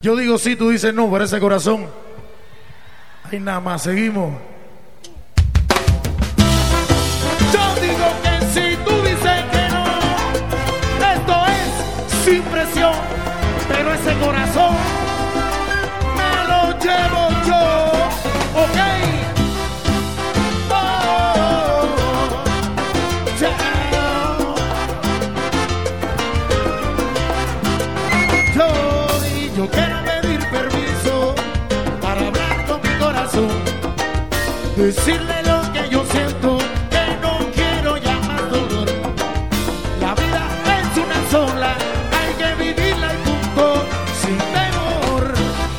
Yo digo sí, tú dices no, por ese corazón. Ahí nada más, seguimos. Yo digo que sí, tú dices que no. Esto es sin presión, pero ese corazón me lo llevo yo. Ok. Yo quiero pedir permiso para hablar con mi corazón, decirle lo que yo siento, que no quiero ya más dolor. La vida es una sola, hay que vivirla y punto, sin temor.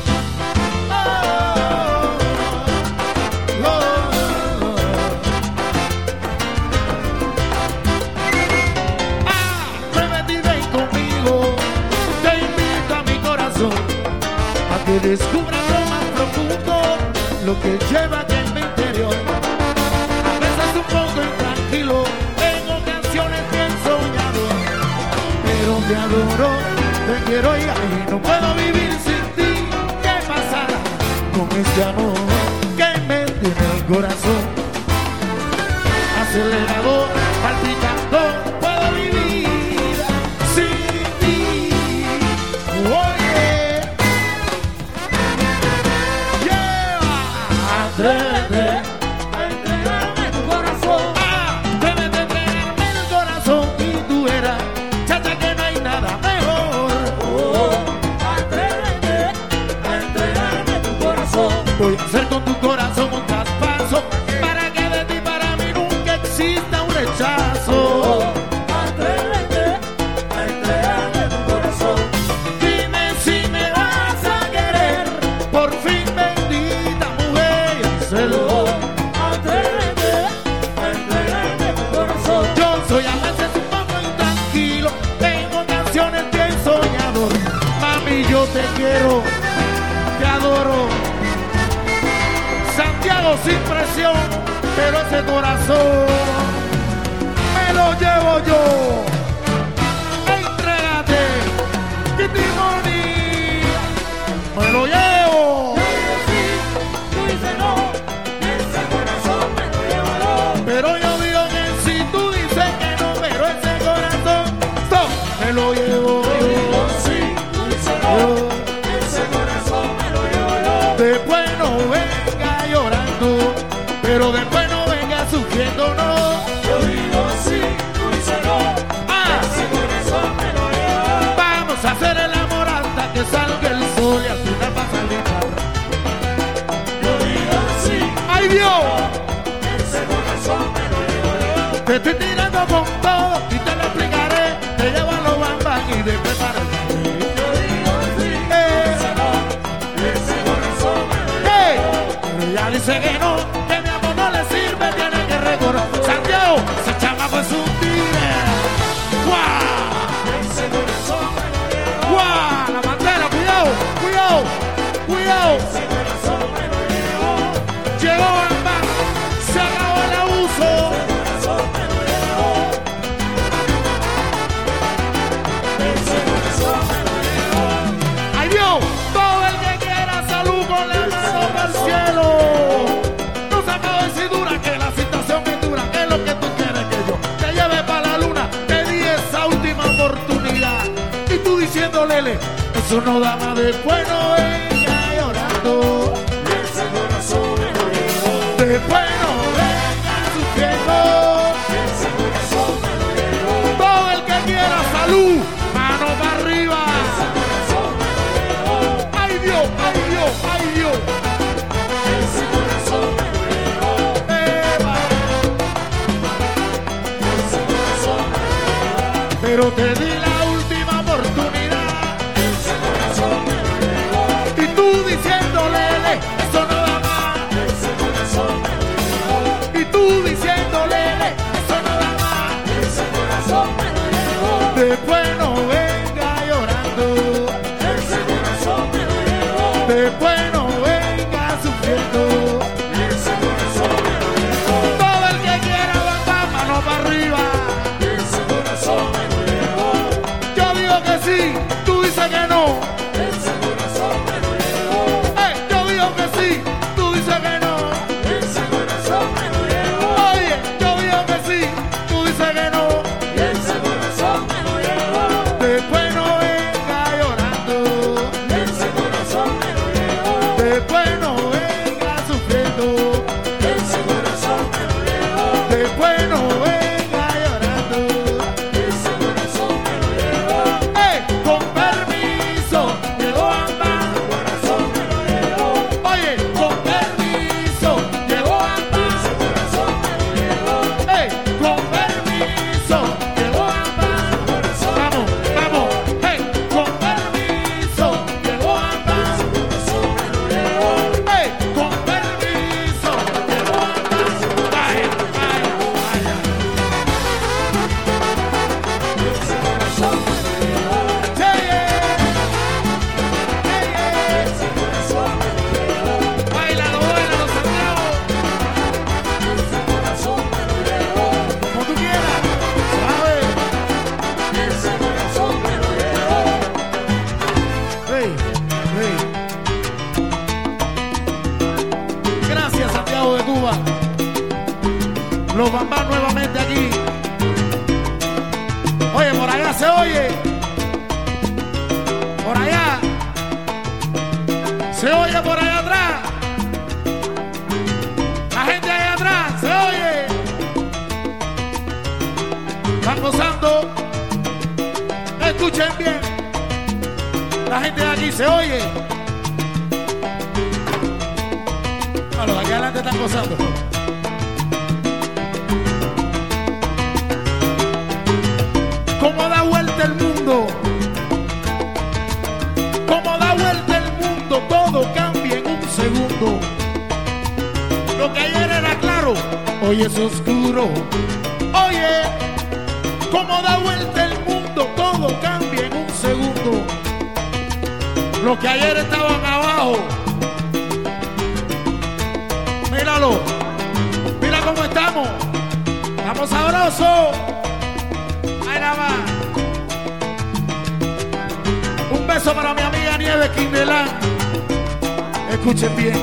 Atrévete y ven conmigo, te invito a mi corazón a que descubras lo más profundo, lo que lleva aquí en mi interior. A veces un poco intranquilo, en ocasiones bien soñador, pero te adoro, te quiero y no puedo vivir sin ti. ¿Qué pasará con este amor que me tiene el corazón acelerado, palpitando? Puedo vivir sin ti. Oye, atrévete a entregarme tu corazón. Atrévete a entregarme el corazón y tú verás, chacha, que no hay nada mejor. Atrévete a entregarme tu corazón. Voy a hacer con tu corazón un traspaso para que de ti para mí nunca exista un rechazo. Atrévete a entregarme tu corazón. Dime si me vas a querer, por fin, bendita mujer. Atrévete a entregarme tu corazón. Yo soy a veces un poco intranquilo, en ocasiones bien soñador. Mami, yo te quiero, te adoro. Santiago sin presión, pero ese corazón me lo llevo yo. Entrégate, Kitty Money, me lo llevo. Tú dices no, ese corazón me lo llevo yo. Pero yo digo que si tú dices que no, pero ese corazón, stop, me lo llevo yo. Sí, tú dices no, ese corazón me lo llevo yo. Después no venga llorando, pero después no venga sufriendo, no. Yo digo sí, tú dices no, ese corazón me lo llevo. Vamos a hacer el amor hasta que salga el sol y al final va a salir. Yo digo sí, ¡ay Dios! Ese corazón me lo llevo yo. Te estoy tirando con todo y te lo explicaré. Te llevo a los bambas y después para el yo digo sí, ese corazón me lo llevo. Pero ella dice que no, que mi amor no le sirve, tiene que recordar. Santiago, ese chamaco es un tigre. ¡Guau! Ese corazón me lo llevo. ¡Guau! La bandera, cuidado, cuidado, cuidado. Ese corazón me lo llevo. Llegó Bamba, se acabó el abuso. Ese corazón me lo llevo. Ese corazón me lo llevo. ¡Ay Dios! Todo el que quiera salud con la mano para el cielo. No se acaba de decir dura, que la situación es dura. ¿Qué es lo que tú quieres que yo te lleve para la luna? Te di esa última oportunidad y tú diciendo Lele, eso no da más, después no venga llorando. Ese corazón me lo llevo. Después no venga sufriendo. Ese corazón me lo llevo. Todo el que quiera salud, mano para arriba. Ese corazón me lo llevo. ¡Ay Dios, ay Dios, ay Dios! Ese corazón me lo llevo. ¡Eva! Ese corazón me lo llevo. Pero te di la última oportunidad. Ese corazón me lo llevo. Y tú diciéndole, eso no da más. Ese corazón me lo llevo. Y tú diciéndole, eso no da más. Ese corazón me lo llevo. Después no venga llorando. Ese corazón me lo llevo. Después no venga sufriendo. Ese corazón me lo llevo. Todo el que quiera avanzar, mano para arriba. Ese corazón me lo llevo. Yo digo que sí, tú dices que no. Ese corazón Sí. Gracias, Santiago de Cuba. Los Bambán nuevamente aquí. Oye, por allá se oye. Por allá. Se oye por allá atrás. La gente allá atrás, se oye. Están gozando. Escuchen bien. La gente de aquí se oye. No, los de aquí adelante están gozando. ¿Cómo da vuelta el mundo? ¿Cómo da vuelta el mundo? Todo cambia en un segundo. Lo que ayer era claro, hoy es oscuro. Oye, ¿cómo da vuelta el mundo? Todo cambia en un segundo. Los que ayer estaban abajo, míralo, mira cómo estamos. Estamos sabrosos. Ahí nada más. Un beso para mi amiga Nieves Quindelán. Escuchen bien.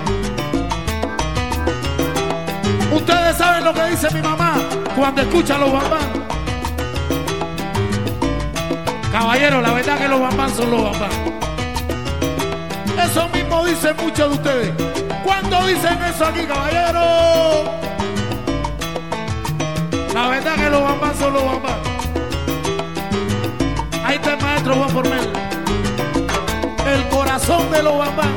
Ustedes saben lo que dice mi mamá cuando escucha los Bambán. Caballero, la verdad que los Bambán son los Bambán. Eso mismo dicen muchos de ustedes. ¿Cuánto dicen eso aquí, caballero? La verdad que los Bambán son los Bambán. Ahí está el maestro Juan Formel. El corazón de los Bambán.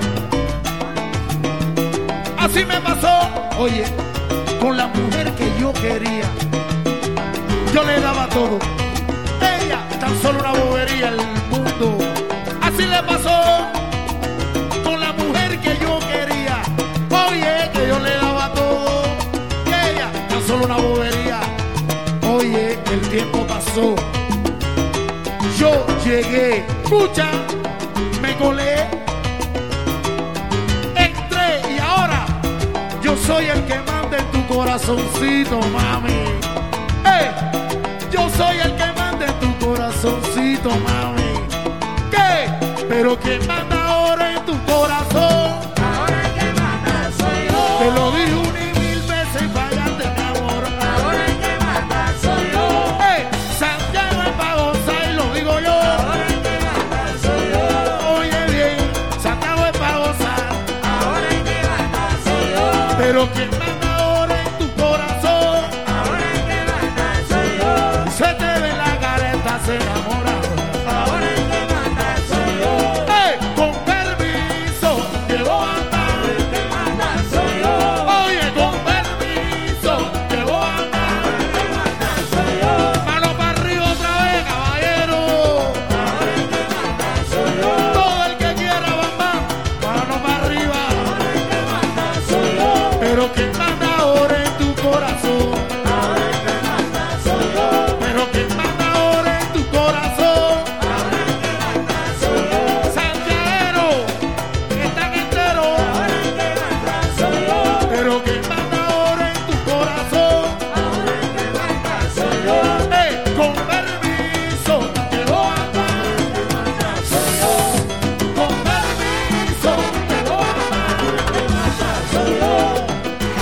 Así me pasó, oye, con la mujer que yo quería. Yo le daba todo. Ella, tan solo una bobería al mundo. Así le pasó con la mujer que yo quería. Oye, que yo le daba todo. Y ella, tan solo una bobería. Oye, el tiempo pasó. Yo llegué, escucha, me colé, entré y ahora yo soy el que manda en tu corazoncito, mami. Yo soy el que manda en tu corazoncito, mami. ¿Qué? Pero quien manda ahora en tu corazón. Ahora el que manda soy yo. Te lo dije una y mil veces y fallaste, mi amor. Ahora el que manda soy yo. Santiago es pa' gozar y lo digo yo. Ahora el que manda soy yo. Oye bien, Santiago es pa' gozar. Ahora el que manda soy yo. Pero quien manda ahora en tu corazón. Ahora el que manda soy yo. Se te ve la cara, estás enamorado. Ahora el que manda soy yo. Con permiso, llegó a andar. El que manda soy yo. Oye, con permiso, llegó a andar. El que manda soy yo. Mano para arriba otra vez, caballero. Ahora el que manda soy yo. Todo el que quiera, Bambán, mano para arriba. Ahora el que manda soy yo. Pero quien manda ahora en tu corazón. Ahora el que manda soy yo. Pero quien manda ahora en tu corazón. Ahora el que manda soy yo. Santiaguero, que están enteros. Ahora el que manda soy yo. Pero quien manda ahora en tu corazón. Ahora el que manda soy yo. Con permiso, llegó a andar. Soy yo. Con permiso, llegó a andar. El que manda soy yo. Ahora el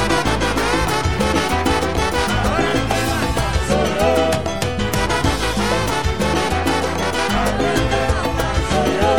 que manda soy yo. Ahora el que manda soy yo.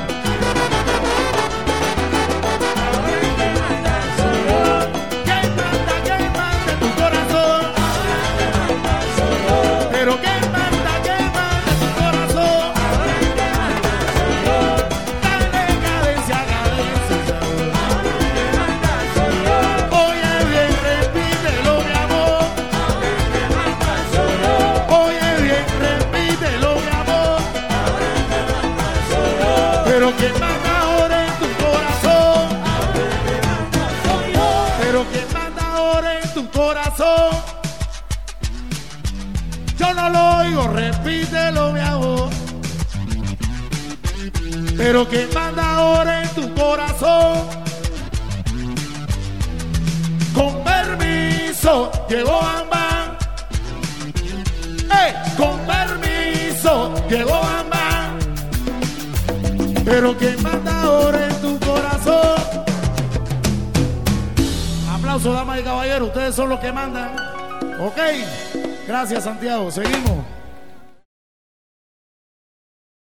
Ahora el que manda soy yo. ¿Quién manda en tu corazón? Soy yo. Pero ¿quién manda en tu corazón? Ahora el que manda soy yo. Dale cadencia, cadencia. Ahora el que manda soy yo. Oye bien, repítelo, mi amor. Ahora el que manda soy yo. Oye bien, repítelo, mi amor. Ahora el que manda soy yo. Pero ¿quién manda ahora en tu corazón? Ahora el que manda soy yo. Pero ¿quién manda ahora en tu corazón? Yo no lo oigo, repítelo, mi amor. Pero ¿quién manda ahora en tu corazón? Con permiso, llegó Bambán. Con permiso, llegó Bambán. pero quien manda ahora en tu corazón. Aplausos, damas y caballeros, ustedes son los que mandan. Ok, gracias Santiago, seguimos.